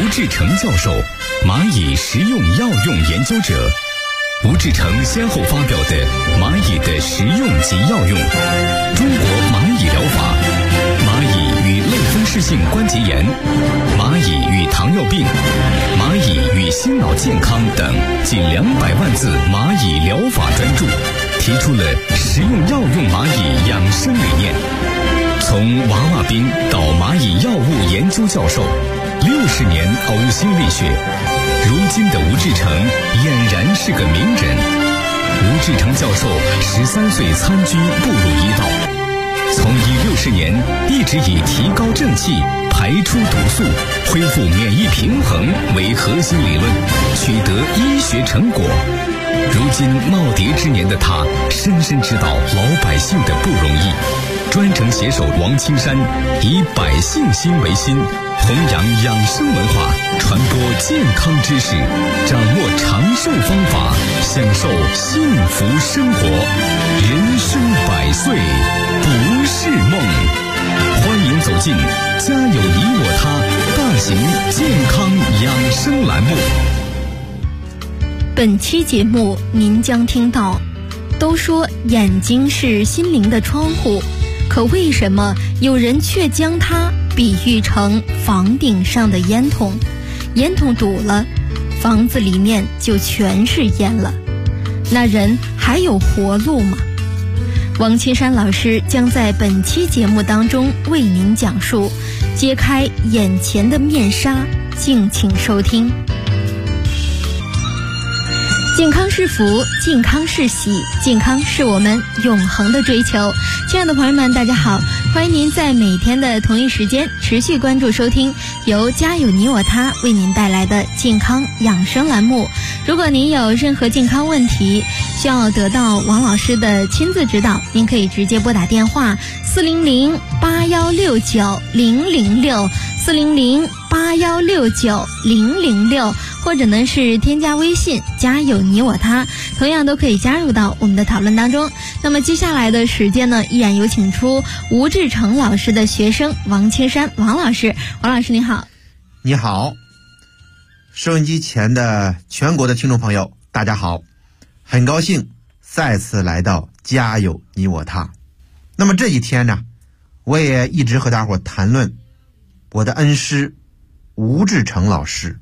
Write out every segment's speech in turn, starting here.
志成教授，蚂蚁食用药用研究者。吴志成先后发表的《蚂蚁的食用及药用》、《中国蚂蚁疗法》、《蚂蚁与类风湿性关节炎》、《蚂蚁与糖尿病》、《蚂蚁与心脑健康》等近200万字蚂蚁疗法专著，提出了食用药用蚂蚁养生理念。从娃娃兵到蚂蚁药物研究教授，60年呕心沥血，如今的吴志成俨然是个名人。吴志成教授13岁参军步入医道，从医60年一直以提高正气、排出毒素、恢复免疫平衡为核心理论，取得医学成果。如今耄耋之年的他，深深知道老百姓的不容易，专程携手王青山，以百姓心为心，弘扬养生文化，传播健康知识，掌握长寿方法，享受幸福生活。人生100岁不是梦。欢迎走进家有你我他大型健康养生栏目。 本期节目您将听到，都说眼睛是心灵的窗户，可为什么有人却将它比喻成房顶上的烟筒？烟筒堵了，房子里面就全是烟了，那人还有活路吗？王青山老师将在本期节目当中为您讲述，揭开眼前的面纱，敬请收听。健康是福，健康是喜，健康是我们永恒的追求。亲爱的朋友们，大家好，欢迎您在每天的同一时间持续关注收听由家有你我他为您带来的健康养生栏目。如果您有任何健康问题需要得到王老师的亲自指导，您可以直接拨打电话400-8169-006 400-8169-006，或者呢是添加微信家有你我他，同样都可以加入到我们的讨论当中。那么接下来的时间呢，依然有请出吴志成老师的学生王青山王老师。王老师你好。 你好，收音机前的全国的听众朋友大家好，很高兴再次来到家有你我他。那么这几天呢，我也一直和大伙谈论我的恩师吴志成老师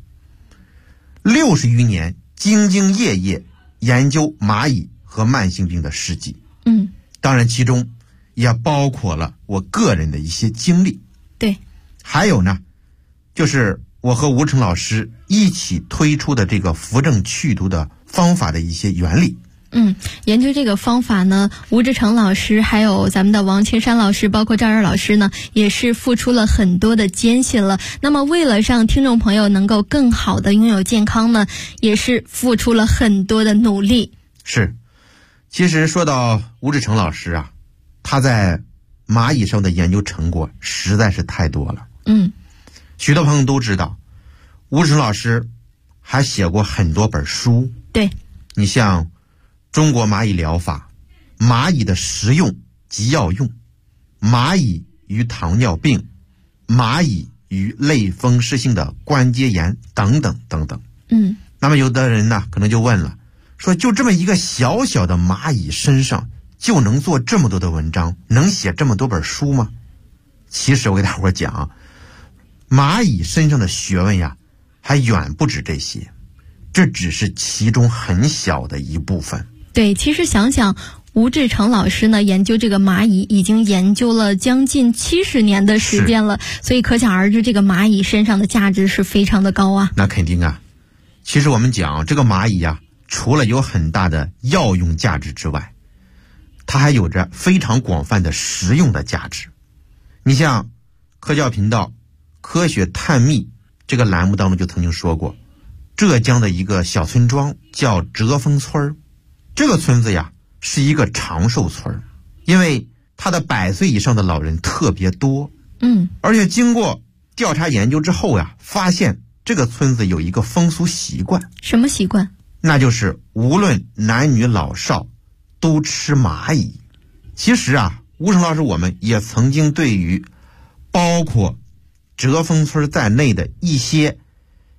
60余年兢兢业业研究蚂蚁和慢性病的事迹。当然其中也包括了我个人的一些经历。 对， 还有呢，就是我和吴成老师一起推出的这个扶正祛毒的方法的一些原理。 研究这个方法呢，吴志成老师还有咱们的王青山老师，包括赵二老师呢，也是付出了很多的艰辛了。那么为了让听众朋友能够更好的拥有健康呢，也是付出了很多的努力。 是，其实说到吴志成老师啊，他在蚂蚁上的研究成果实在是太多了。许多朋友都知道，吴志成老师还写过很多本书。 对， 你像中国蚂蚁疗法、蚂蚁的食用及药用、蚂蚁与糖尿病、蚂蚁与类风湿性的关节炎等等等等。那么有的人呢可能就问了，说就这么一个小小的蚂蚁身上就能做这么多的文章，能写这么多本书吗？其实我给大伙讲，蚂蚁身上的学问呀还远不止这些，这只是其中很小的一部分。 对，其实想想吴志成老师呢，研究这个蚂蚁已经研究了将近70年的时间了，所以可想而知这个蚂蚁身上的价值是非常的高啊。 那肯定啊。其实我们讲这个蚂蚁啊，除了有很大的药用价值之外，它还有着非常广泛的实用的价值。你像科教频道科学探秘这个栏目当中就曾经说过，浙江的一个小村庄叫折峰村，这个村子呀是一个长寿村，因为它的100岁以上的老人特别多。而且经过调查研究之后呀，发现这个村子有一个风俗习惯。 什么习惯？ 那就是无论男女老少都吃蚂蚁。其实啊，吴成老师我们也曾经对于包括折峰村在内的一些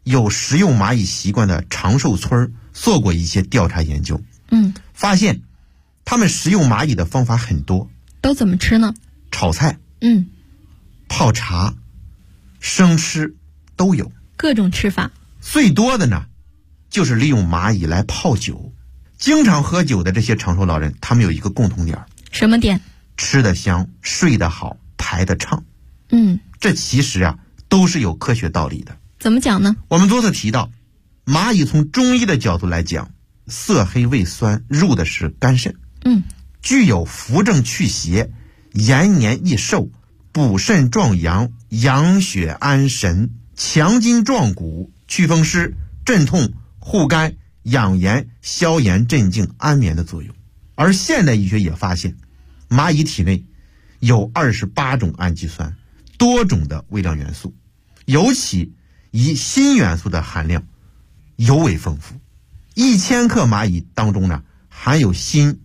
有食用蚂蚁习惯的长寿村做过一些调查研究，发现他们食用蚂蚁的方法很多。 都怎么吃呢？ 炒菜，泡茶，生吃都有， 各种吃法。 最多的呢，就是利用蚂蚁来泡酒。经常喝酒的这些长寿老人，他们有一个共同点。 什么点？ 吃得香，睡得好，排得畅。这其实啊都是有科学道理的。 怎么讲呢？ 我们多次提到，蚂蚁从中医的角度来讲，色黑味酸，入的是肝肾，具有扶正祛邪、延年益寿、补肾壮阳、养血安神、强筋壮骨、祛风湿、镇痛、护肝、养颜、消炎、镇静、安眠的作用。而现代医学也发现，蚂蚁体内有28种氨基酸，多种的微量元素，尤其以锌元素的含量尤为丰富。1000克蚂蚁当中呢，含有锌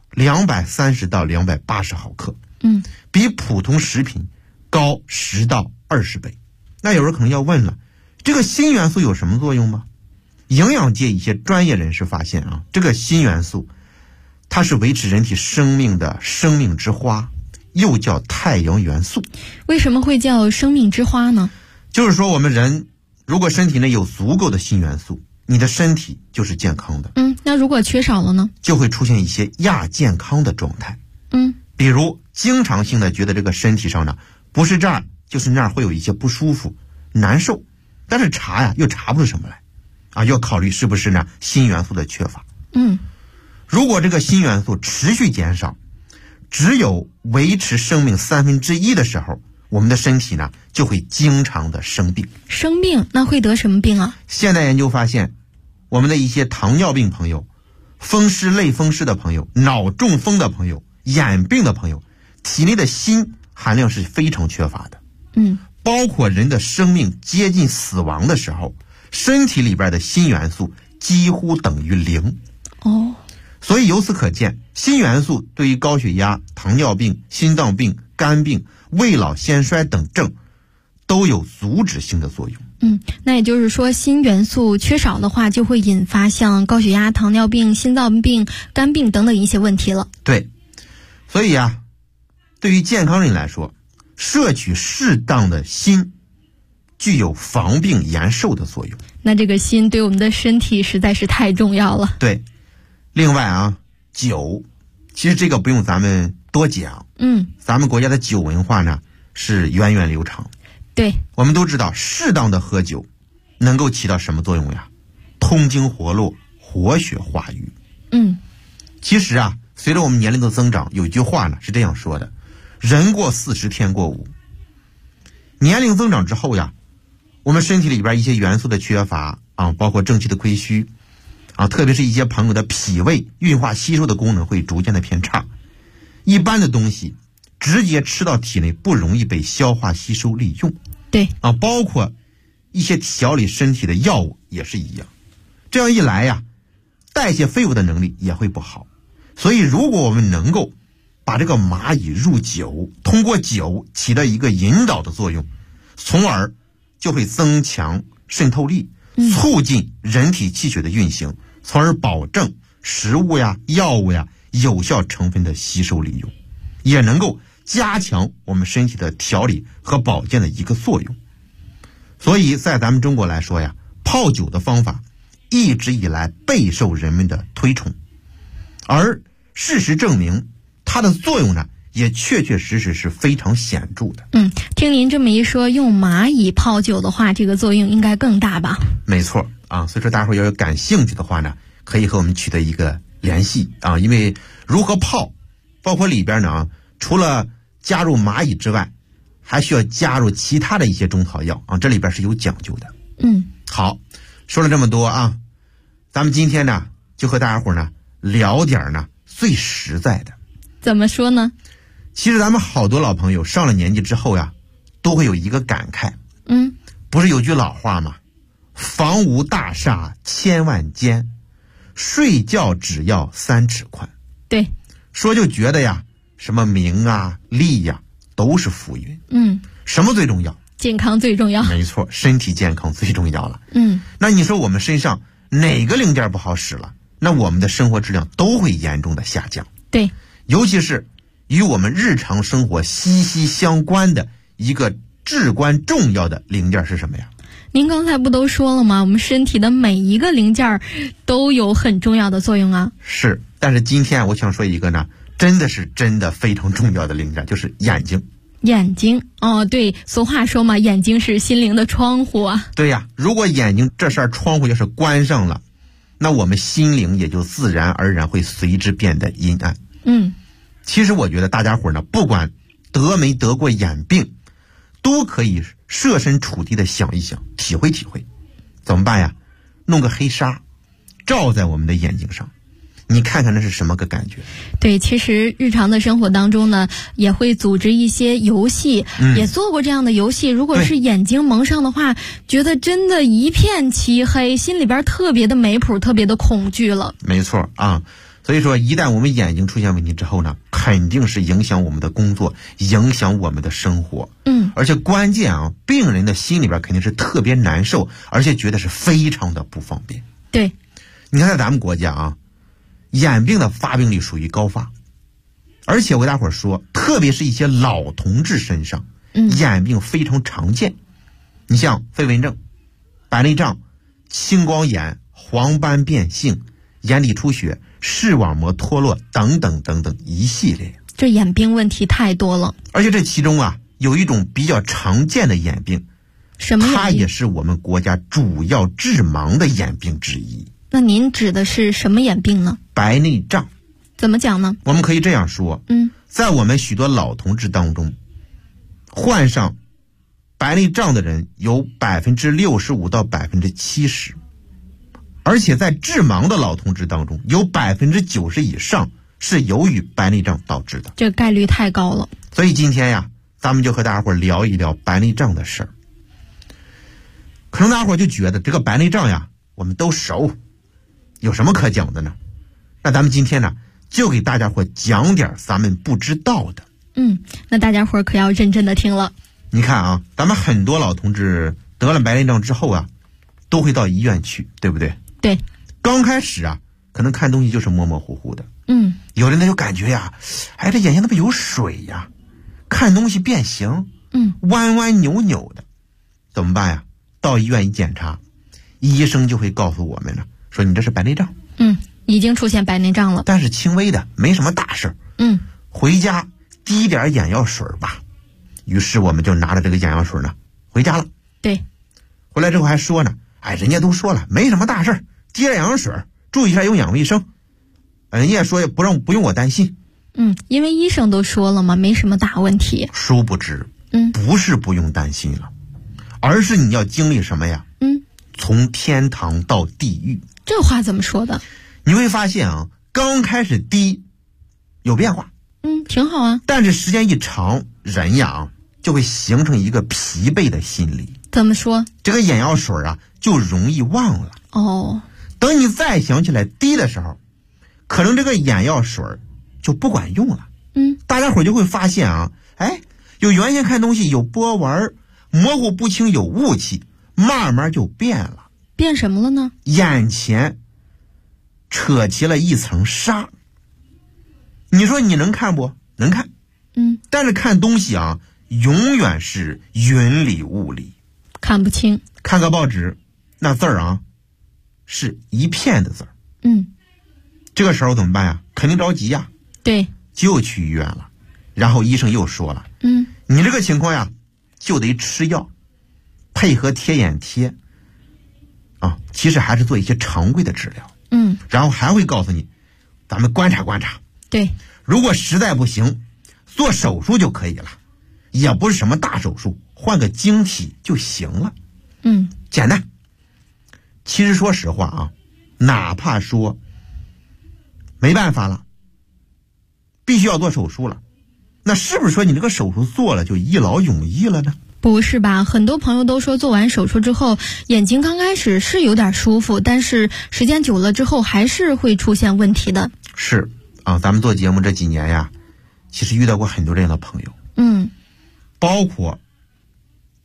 230到280毫克，比普通食品高10到20倍。那有人可能要问了，这个锌元素有什么作用吗？营养界一些专业人士发现啊，这个锌元素它是维持人体生命的生命之花，又叫太阳元素。 为什么会叫生命之花呢？ 就是说我们人如果身体内有足够的锌元素，你的身体就是健康的。 那如果缺少了呢？ 就会出现一些亚健康的状态。比如经常性的觉得这个身体上呢，不是这儿就是那儿会有一些不舒服、难受，但是查呀又查不出什么来啊，要考虑是不是呢锌元素的缺乏。如果这个锌元素持续减少，只有维持生命1/3的时候，我们的身体呢就会经常的生病。 生病？那会得什么病啊？ 现代研究发现，我们的一些糖尿病朋友、风湿类风湿的朋友、脑中风的朋友、眼病的朋友，体内的锌含量是非常缺乏的。包括人的生命接近死亡的时候，身体里边的锌元素几乎等于0。所以由此可见，锌元素对于高血压、糖尿病、心脏病、肝病、未老先衰等症都有阻止性的作用。 那也就是说，锌元素缺少的话，就会引发像高血压、糖尿病、心脏病、肝病等等一些问题了。 对，所以啊，对于健康人来说，摄取适当的锌具有防病延寿的作用。 那这个锌对我们的身体实在是太重要了。 对，另外啊，酒，其实这个不用咱们多讲。咱们国家的酒文化呢是源远流长。 对， 我们都知道适当的喝酒能够起到什么作用呀？通经活络，活血化瘀。其实啊，随着我们年龄的增长，有一句话呢是这样说的：人过40天过5。年龄增长之后呀，我们身体里边一些元素的缺乏啊，包括正气的亏虚啊，特别是一些朋友的脾胃运化吸收的功能会逐渐的偏差，一般的东西直接吃到体内不容易被消化吸收利用。 对啊，包括一些调理身体的药物也是一样。这样一来呀，代谢废物的能力也会不好。所以如果我们能够把这个蚂蚁入酒，通过酒起到一个引导的作用，从而就会增强渗透力，促进人体气血的运行，从而保证食物呀、药物呀有效成分的吸收利用，也能够加强我们身体的调理和保健的一个作用。所以在咱们中国来说呀，泡酒的方法一直以来备受人们的推崇，而事实证明它的作用呢也确确实实是非常显著的。 听您这么一说，用蚂蚁泡酒的话，这个作用应该更大吧？ 没错啊，所以说大伙要有感兴趣的话呢，可以和我们取得一个联系啊。因为如何泡，包括里边呢除了加入蚂蚁之外，还需要加入其他的一些中草药啊，这里边是有讲究的。好，说了这么多啊，咱们今天呢就和大家伙呢聊点呢最实在的。 怎么说呢？ 其实咱们好多老朋友上了年纪之后呀，都会有一个感慨。不是有句老话吗？房无大厦千万间，睡觉只要3尺宽。 对， 说就觉得呀，什么名啊利呀都是浮云。什么最重要？ 健康最重要。 没错，身体健康最重要了。那你说我们身上哪个零件不好使了，那我们的生活质量都会严重的下降。 对， 尤其是与我们日常生活息息相关的一个至关重要的零件是什么呀？ 您刚才不都说了吗？我们身体的每一个零件都有很重要的作用啊。 是，但是今天我想说一个呢，真的非常重要的零件，就是眼睛。 眼睛，对，俗话说嘛，眼睛是心灵的窗户啊。 对呀，如果眼睛这扇窗户要是关上了，那我们心灵也就自然而然会随之变得阴暗。其实我觉得大家伙呢，不管得没得过眼病，都可以设身处地的想一想，体会体会。怎么办呀？弄个黑纱罩在我们的眼睛上，你看看那是什么个感觉？ 对，其实日常的生活当中呢，也会组织一些游戏，也做过这样的游戏。如果是眼睛蒙上的话，觉得真的一片漆黑，心里边特别的没谱，特别的恐惧了。 没错啊，所以说一旦我们眼睛出现问题之后呢，肯定是影响我们的工作，影响我们的生活。而且关键啊，病人的心里边肯定是特别难受，而且觉得是非常的不方便。 对， 你看在咱们国家啊，眼病的发病率属于高发，而且我给大伙说，特别是一些老同志身上，眼病非常常见。你像飞蚊症、白内障、青光眼、黄斑变性、眼底出血、视网膜脱落等等等等一系列。 这眼病问题太多了， 而且这其中啊，有一种比较常见的眼病， 什么眼病？ 它也是我们国家主要致盲的眼病之一。 那您指的是什么眼病呢？ 白内障。 怎么讲呢？ 我们可以这样说，在我们许多老同志当中，患上白内障的人有65%到70%，而且在致盲的老同志当中，有90%以上是由于白内障导致的。 这概率太高了。 所以今天呀，咱们就和大家伙聊一聊白内障的事儿。可能大家伙就觉得这个白内障呀，我们都熟，有什么可讲的呢？那咱们今天呢，就给大家伙讲点咱们不知道的。 那大家伙可要认真的听了。 你看啊，咱们很多老同志得了白内障之后啊，都会到医院去，对不对？ 对。 刚开始啊，可能看东西就是模模糊糊的。有的人就感觉呀，哎，这眼睛怎么有水呀？看东西变形，弯弯扭扭的，怎么办呀？到医院一检查，医生就会告诉我们了，说你这是白内障。 已经出现白内障了， 但是轻微的，没什么大事。回家滴点眼药水吧。于是我们就拿着这个眼药水呢，回家了。 对， 回来之后还说呢，哎，人家都说了，没什么大事，滴点眼药水，注意一下有氧卫生。人家说不用我担心。 因为医生都说了嘛，没什么大问题。 殊不知，不是不用担心了，而是你要经历什么呀？从天堂到地狱。 这话怎么说的？ 你会发现啊，刚开始滴有变化， 挺好啊。 但是时间一长，人呀就会形成一个疲惫的心理。 怎么说？ 这个眼药水啊就容易忘了。等你再想起来滴的时候，可能这个眼药水就不管用了。大家伙就会发现啊，哎，有原先看东西有波纹，模糊不清，有雾气，慢慢就变了。 变什么了呢？ 眼前扯起了一层纱。你说你能看不？能看。但是看东西啊，永远是云里雾里， 看不清。 看个报纸，那字儿啊，是一片的字儿。这个时候怎么办呀？肯定着急呀。 对， 就去医院了。然后医生又说了，你这个情况呀，就得吃药，配合贴眼贴啊，其实还是做一些常规的治疗。然后还会告诉你，咱们观察观察。 对， 如果实在不行，做手术就可以了，也不是什么大手术，换个晶体就行了。简单。其实说实话啊，哪怕说没办法了，必须要做手术了，那是不是说你这个手术做了就一劳永逸了呢？ 不是吧？很多朋友都说做完手术之后，眼睛刚开始是有点舒服，但是时间久了之后还是会出现问题的。 是啊，咱们做节目这几年呀，其实遇到过很多这样的朋友。包括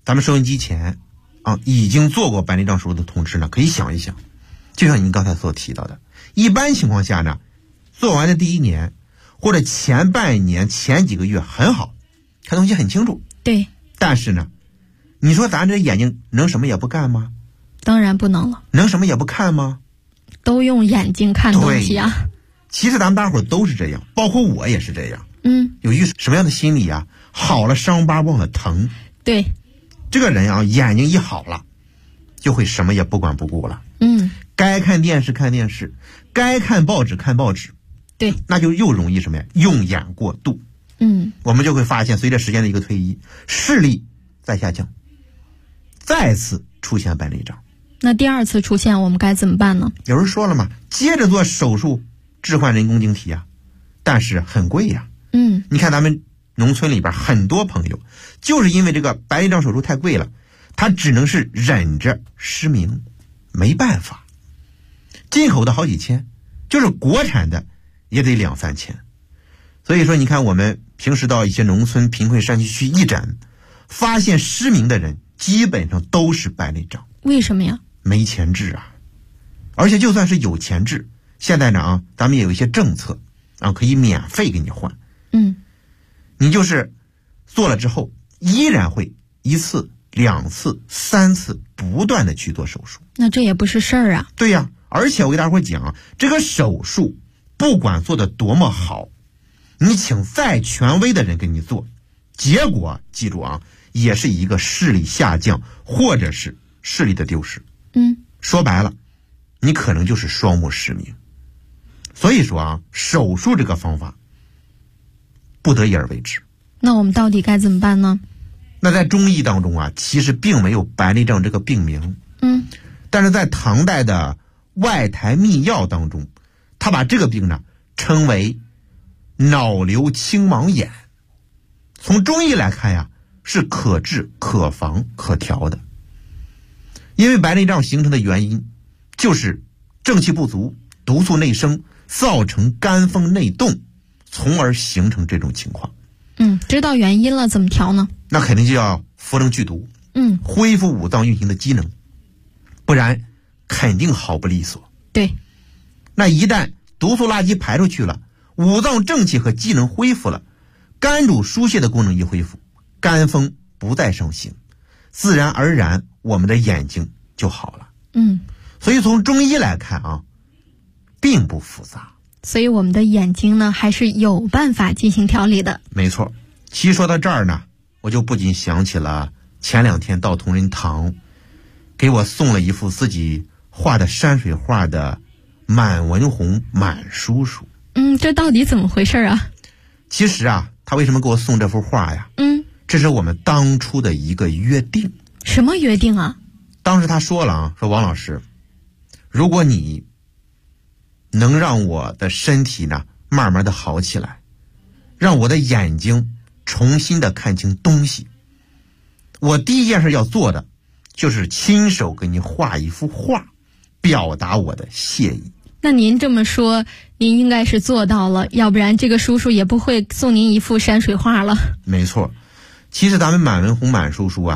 咱们收音机前已经做过白内障手术的同志呢，可以想一想，就像您刚才所提到的，一般情况下呢，做完的第1年或者前半年前几个月很好，看东西很清楚。 对。 但是呢，你说咱这眼睛能什么也不干吗？ 当然不能了。 能什么也不看吗？ 都用眼睛看东西啊。 其实咱们大伙都是这样，包括我也是这样。有一什么样的心理啊？好了伤疤忘了疼。 对。 这个人啊，眼睛一好了，就会什么也不管不顾了。该看电视看电视，该看报纸看报纸。 对。 那就又容易什么呀？用眼过度。我们就会发现，随着时间的一个推移，视力在下降，再次出现白内障。 那第2次出现我们该怎么办呢？ 有人说了嘛，接着做手术置换人工晶体啊，但是很贵呀。你看咱们农村里边很多朋友，就是因为这个白内障手术太贵了，他只能是忍着失明，没办法。进口的好几千，就是国产的也得2、3千。所以说你看我们平时到一些农村贫困山区去义诊，发现失明的人基本上都是白内障。 为什么呀？ 没钱治啊。而且就算是有钱治，现在呢咱们也有一些政策可以免费给你换。你就是做了之后依然会1次、2次、3次不断的去做手术。 那这也不是事儿啊。 对呀，而且我给大伙讲，这个手术不管做的多么好，你请再权威的人给你做，结果记住也是一个视力下降或者是视力的丢失。说白了，你可能就是双目失明。所以说手术这个方法不得已而为之。 那我们到底该怎么办呢？ 那在中医当中其实并没有白内障这个病名。但是在唐代的外台秘药当中，他把这个病呢称为脑瘤青盲眼。从中医来看是可治可防可调的。因为白内障形成的原因就是正气不足，毒素内生，造成肝风内动，从而形成这种情况。 知道原因了，怎么调呢？ 那肯定就要服能剧毒，恢复五脏运行的机能，不然肯定毫不利索。 对。 那一旦毒素垃圾排出去了，五脏正气和机能恢复了，肝主疏泄的功能一恢复，肝风不再盛行，自然而然我们的眼睛就好了。所以从中医来看并不复杂。 所以我们的眼睛呢，还是有办法进行调理的。 没错。其实说到这儿呢，我就不禁想起了前2天到同仁堂，给我送了一幅自己画的山水画的满文红满叔叔。 这到底怎么回事啊？ 其实他为什么给我送这幅画呀？这是我们当初的一个约定。 什么约定啊？ 当时他说了说王老师，如果你能让我的身体呢慢慢的好起来，让我的眼睛重新的看清东西，我第一件事要做的就是亲手给你画一幅画，表达我的谢意。 那您这么说，您应该是做到了，要不然这个叔叔也不会送您一幅山水画了。 没错。其实咱们满文红满叔叔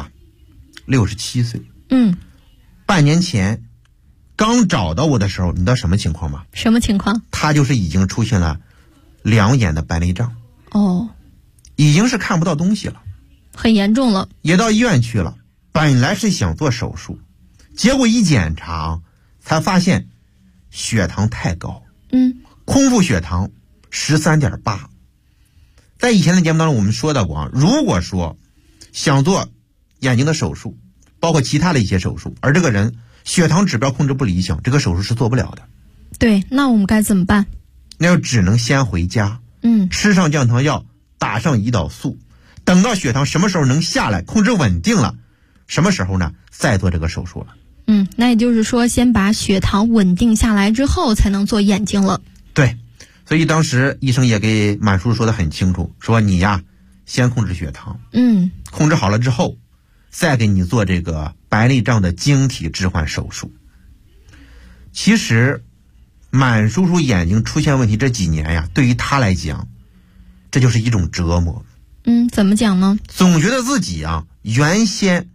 67岁。半年前刚找到我的时候，你知道什么情况吗？什么情况？他就是已经出现了2眼的白内障。已经是看不到东西了， 很严重了， 也到医院去了。本来是想做手术，结果一检查才发现血糖太高。空腹血糖13.8。在以前的节目当中我们说到过如果说想做眼睛的手术，包括其他的一些手术，而这个人血糖指标控制不理想，这个手术是做不了的。 对，那我们该怎么办？ 那就只能先回家，吃上降糖药，打上胰岛素，等到血糖什么时候能下来，控制稳定了，什么时候呢再做这个手术了。 那也就是说先把血糖稳定下来之后才能做眼睛了。 对，所以当时医生也给满叔叔说得很清楚，说你先控制血糖，控制好了之后再给你做这个白内障的晶体置换手术。其实满叔叔眼睛出现问题这几年对于他来讲这就是一种折磨。 怎么讲呢？ 总觉得自己原先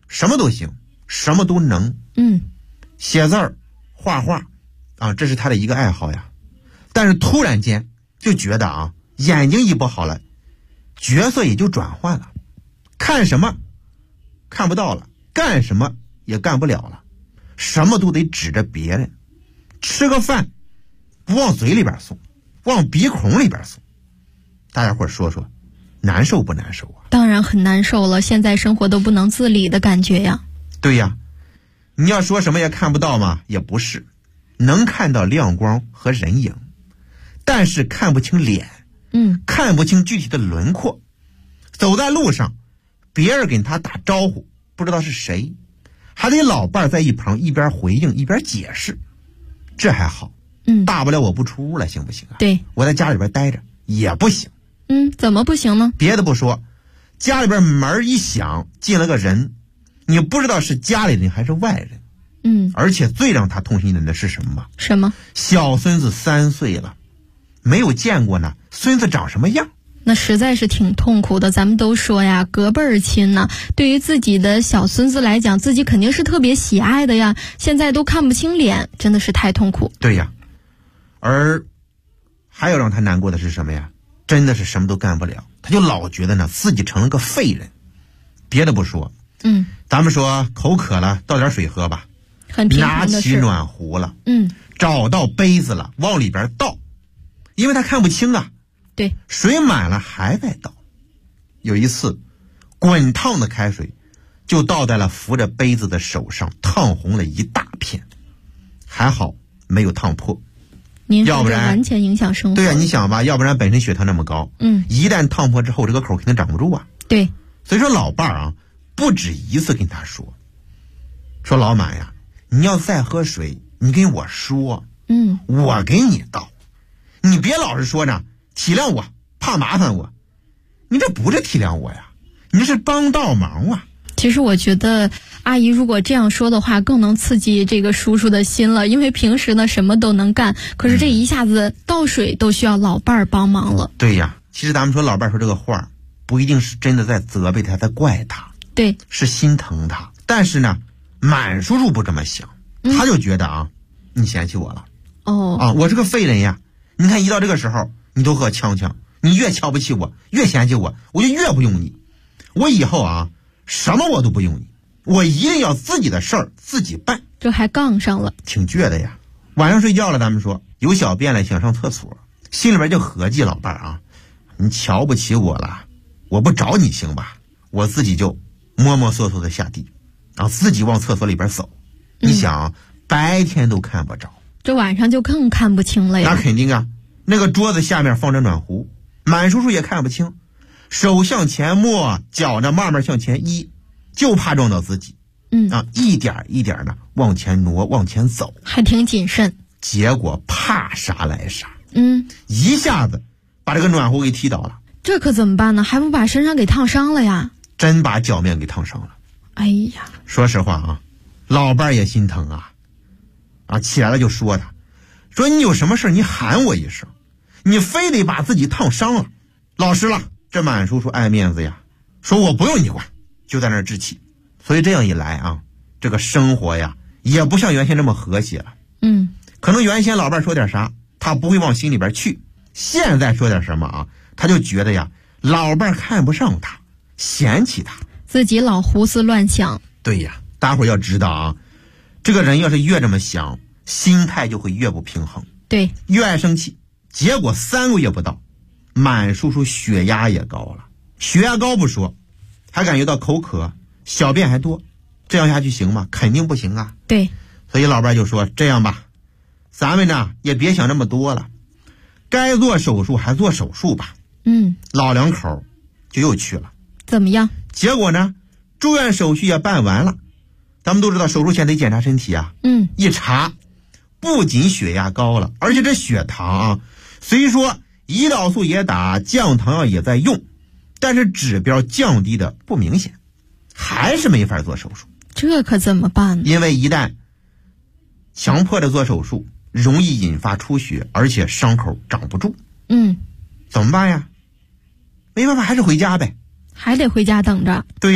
什么都行，什么都能。写字儿、画画啊，这是他的一个爱好呀。但是突然间就觉得啊，眼睛一不好了，角色也就转换了，看什么看不到了，干什么也干不了了，什么都得指着别人，吃个饭不往嘴里边送，往鼻孔里边送。大家伙说说，难受不难受啊？ 当然很难受了，现在生活都不能自理的感觉呀。 对呀，你要说什么也看不到嘛，也不是，能看到亮光和人影，但是看不清脸，看不清具体的轮廓。走在路上，别人给他打招呼，不知道是谁，还得老伴在一旁一边回应一边解释。这还好，大不了我不出屋了，行不行啊？ 对， 我在家里边待着也不行。 怎么不行呢？别的不说，家里边门一响，进了个人，你不知道是家里人还是外人。而且最让他痛心的是什么？ 什么？ 小孙子3岁了，没有见过呢，孙子长什么样？ 那实在是挺痛苦的。咱们都说呀，隔辈儿亲呢，对于自己的小孙子来讲，自己肯定是特别喜爱的呀。现在都看不清脸，真的是太痛苦。 对呀，而还有让他难过的是什么呀？真的是什么都干不了，他就老觉得呢自己成了个废人。别的不说，咱们说口渴了，倒点水喝吧。 很平常的事。 拿起暖壶了，找到杯子了，往里边倒，因为他看不清啊。 对， 水满了还在倒。有一次，滚烫的开水就倒在了扶着杯子的手上，烫红了一大片，还好没有烫破。 要不然完全影响生活。 对啊，你想吧，要不然本身血糖那么高，一旦烫破之后，这个口肯定长不住啊。 对， 所以说老伴儿啊，不止一次跟他说老满呀，你要再喝水，你跟我说，我给你倒，你别老是说着体谅我，怕麻烦我，你这不是体谅我呀，你这是帮倒忙啊。 其实我觉得阿姨如果这样说的话，更能刺激这个叔叔的心了，因为平时呢什么都能干，可是这一下子倒水都需要老伴儿帮忙了。 对呀，其实咱们说老伴儿说这个话，不一定是真的在责备他，在怪他， 对， 是心疼他。但是呢，满叔叔不这么想，他就觉得啊，你嫌弃我了。我是个废人呀，你看一到这个时候，你都和呛呛，你越瞧不起我，越嫌弃我，我就越不用你。我以后啊，什么我都不用你，我一定要自己的事儿自己办。 这还杠上了， 挺倔的呀。晚上睡觉了，咱们说有小便了，想上厕所，心里边就合计老伴儿啊，你瞧不起我了，我不找你行吧？我自己就摸摸索索的下地，然后自己往厕所里边走。你想，白天都看不着， 这晚上就更看不清了呀。 那肯定啊，那个桌子下面放着暖壶，满叔叔也看不清，手向前摸，脚呢慢慢向前移，就怕撞到自己。一点一点的往前挪，往前走， 还挺谨慎。 结果怕啥来啥，一下子把这个暖壶给踢倒了。 这可怎么办呢？还不把身上给烫伤了呀？ 真把脚面给烫伤了。 哎呀， 说实话啊，老伴儿也心疼啊，起来了就说他，说你有什么事你喊我一声，你非得把自己烫伤了，老实了。这满叔叔爱面子呀，说我不用你管，就在那儿置气。所以这样一来啊，这个生活呀也不像原先这么和谐了。可能原先老伴说点啥他不会往心里边去，现在说点什么啊，他就觉得呀老伴看不上他，嫌弃他， 自己老胡思乱想。 对呀，大伙要知道啊，这个人要是越这么想，心态就会越不平衡， 对， 越爱生气。结果3个月不到，满叔叔血压也高了，血压高不说，还感觉到口渴，小便还多，这样下去行吗？肯定不行啊。 对， 所以老伴就说，这样吧，咱们呢也别想这么多了，该做手术还做手术吧。老两口就又去了。 怎么样？ 结果呢，住院手续也办完了。咱们都知道手术前得检查身体啊。一查，不仅血压高了，而且这血糖啊，虽说胰岛素也打，降糖药也在用，但是指标降低的不明显，还是没法做手术。 这可怎么办呢？ 因为一旦强迫着做手术，容易引发出血，而且伤口长不住。怎么办呀？没办法，还是回家呗。 还得回家等着。 对呀，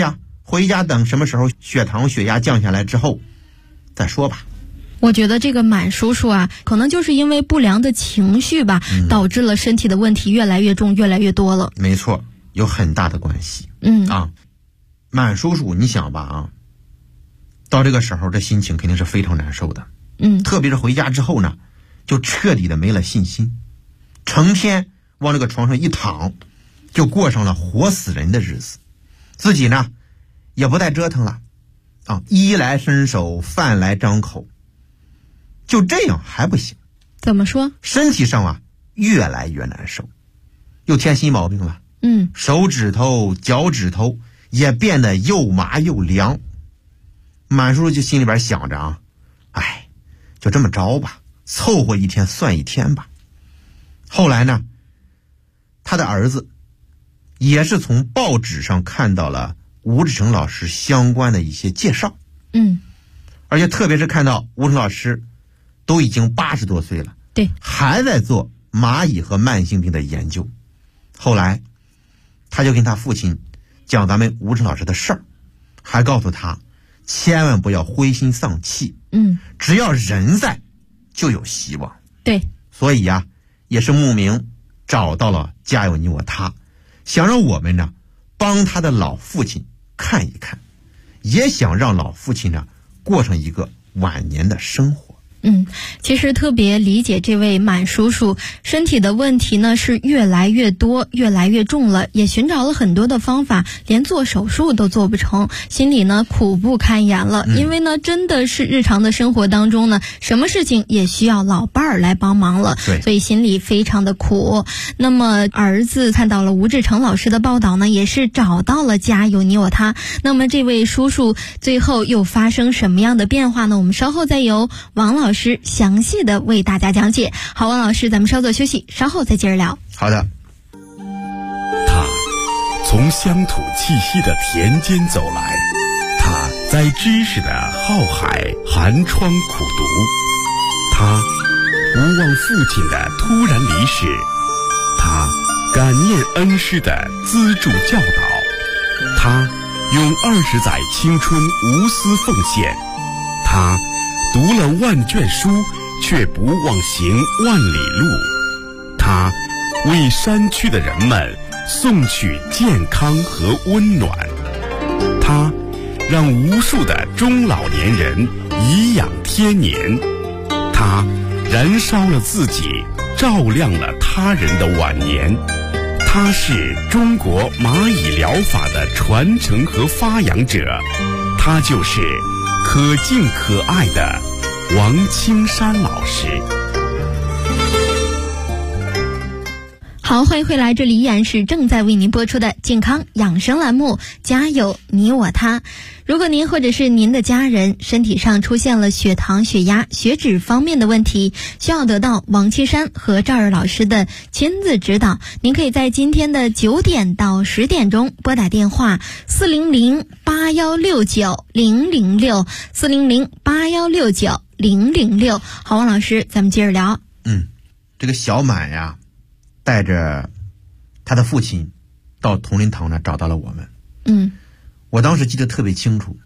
回家等什么时候血糖血压降下来之后再说吧。 我觉得这个满叔叔啊，可能就是因为不良的情绪吧，导致了身体的问题越来越重，越来越多了。 没错，有很大的关系。满叔叔，你想吧啊，到这个时候这心情肯定是非常难受的。特别是回家之后呢，就彻底的没了信心，成天往这个床上一躺，就过上了活死人的日子。自己呢也不再折腾了衣来伸手饭来张口，就这样还不行。 怎么说？ 身体上啊越来越难受，又添新毛病了。手指头脚趾头也变得又麻又凉。满叔叔就心里边想着就这么着吧，凑合一天算一天吧。后来呢，他的儿子也是从报纸上看到了吴志成老师相关的一些介绍。而且特别是看到吴志成老师都已经80多岁了， 对， 还在做蚂蚁和慢性病的研究。后来他就跟他父亲讲咱们吴志成老师的事儿，还告诉他千万不要灰心丧气，只要人在就有希望。 对， 所以也是慕名找到了家有你我他，想让我们呢帮他的老父亲看一看，也想让老父亲呢过上一个晚年的生活。 其实特别理解这位满叔叔，身体的问题呢是越来越多，越来越重了，也寻找了很多的方法，连做手术都做不成，心里呢苦不堪言了。因为呢真的是日常的生活当中呢，什么事情也需要老伴儿来帮忙了，所以心里非常的苦。那么儿子看到了吴志成老师的报道呢，也是找到了家有你我他。那么这位叔叔最后又发生什么样的变化呢？我们稍后再由王老师详细的为大家讲解。好，王老师，咱们稍作休息，稍后再接着聊。 好的。 他从乡土气息的田间走来，他在知识的浩海寒窗苦读，他无忘父亲的突然离世，他感念恩师的资助教导，他用20载青春无私奉献，他读了万卷书，却不忘行万里路。他为山区的人们送去健康和温暖。他让无数的中老年人颐养天年。他燃烧了自己，照亮了他人的晚年。他是中国蚂蚁疗法的传承和发扬者。他就是可敬可爱的王青山老师。 好，欢迎回来，这里依然是正在为您播出的健康养生栏目，家有你我他。如果您或者是您的家人身体上出现了血糖、血压、血脂方面的问题，需要得到王青山和赵尔老师的亲自指导，您可以在今天的9点到10点钟拨打电话400-8169-006 400-8169-006。好，王老师，咱们接着聊。 这个小满呀，带着他的父亲到同仁堂呢找到了我们。我当时记得特别清楚，